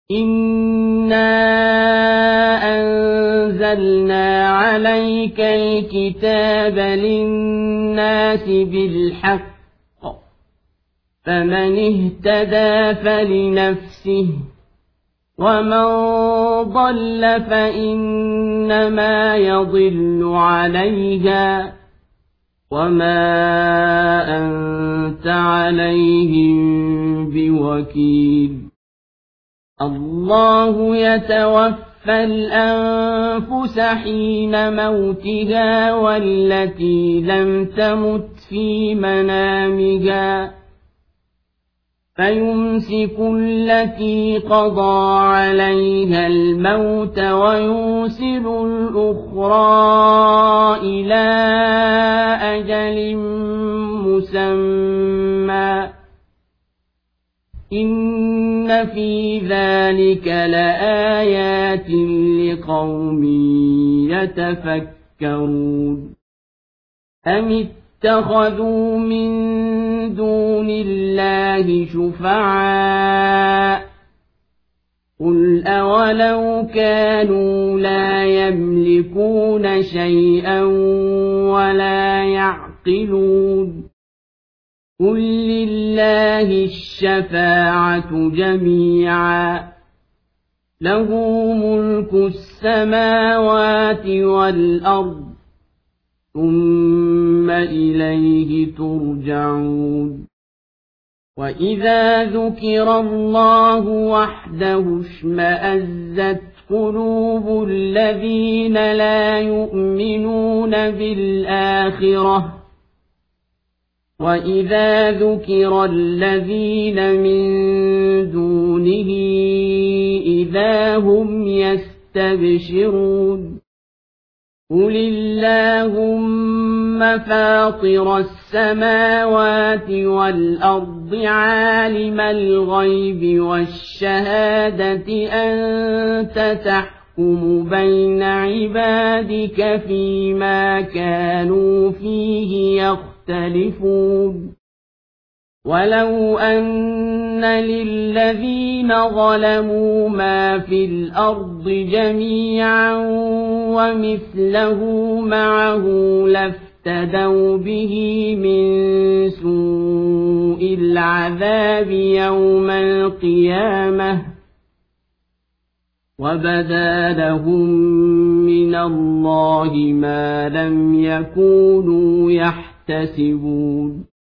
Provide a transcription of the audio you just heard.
إِنَّا أَنزَلْنَا عَلَيْكَ الْكِتَابَ لِلنَّاسِ بِالْحَقِّ ۖ فَمَنِ اهْتَدَىٰ فَلِنَفْسِهِ ۖ وَمَن ضَلَّ فَإِنَّمَا يَضِلُّ عَلَيْهَا ۖ وَمَا أَنتَ عَلَيْهِم بِوَكِيلٍ. اللَّهُ يَتَوَفَّى الْأَنفُسَ حِينَ مَوْتِهَا وَالَّتِي لَمْ تَمُتْ فِي مَنَامِهَا، فَيُمْسِكُ الَّتِي قَضَىٰ عَلَيْهَا الْمَوْتَ وَيُرْسِلُ الْأُخْرَىٰ إِلَىٰ أَجَلٍ مُّسَمًّى ۚ إِنَّ فِي ذَٰلِكَ لَآيَاتٍ لِّقَوْمٍ يَتَفَكَّرُونَ. أَمِ اتَّخَذُوا مِن دُونِ اللَّهِ شُفَعَاءَ ۚ قُلْ أَوَلَوْ كَانُوا لَا يَمْلِكُونَ شَيْئًا وَلَا يَعْقِلُونَ. قُل لِّلَّهِ الشَّفَاعَةُ جَمِيعًا ۖ لَّهُ مُلْكُ السَّمَاوَاتِ وَالْأَرْضِ ۖ ثُمَّ إِلَيْهِ تُرْجَعُونَ. وَإِذَا ذُكِرَ اللَّهُ وَحْدَهُ اشْمَأَزَّتْ قُلُوبُ الَّذِينَ لَا يُؤْمِنُونَ بِالْآخِرَةِ ۖ وَإِذَا ذُكِرَ الَّذِينَ مِن دُونِهِ إِذَا هُمْ يَسْتَبْشِرُونَ. قُلِ اللَّهُمَّ فَاطِرَ السَّمَاوَاتِ وَالْأَرْضِ عَالِمَ الْغَيْبِ وَالشَّهَادَةِ أَنتَ تَحْكُمُ بَيْنَ عِبَادِكَ فِيمَا كَانُوا فِيهِ يَخْتَلِفُونَ. وَلَوْ أَنَّ لِلَّذِينَ ظَلَمُوا مَا فِي الْأَرْضِ جَمِيعًا وَمِثْلَهُ مَعَهُ لَافْتَدَوْا بِهِ مِن سُوءِ الْعَذَابِ يَوْمَ الْقِيَامَةِ ۚ وَبَدَا لَهُم مِّنَ اللَّهِ مَا لَمْ يَكُونُوا يَحْتَسِبُونَ.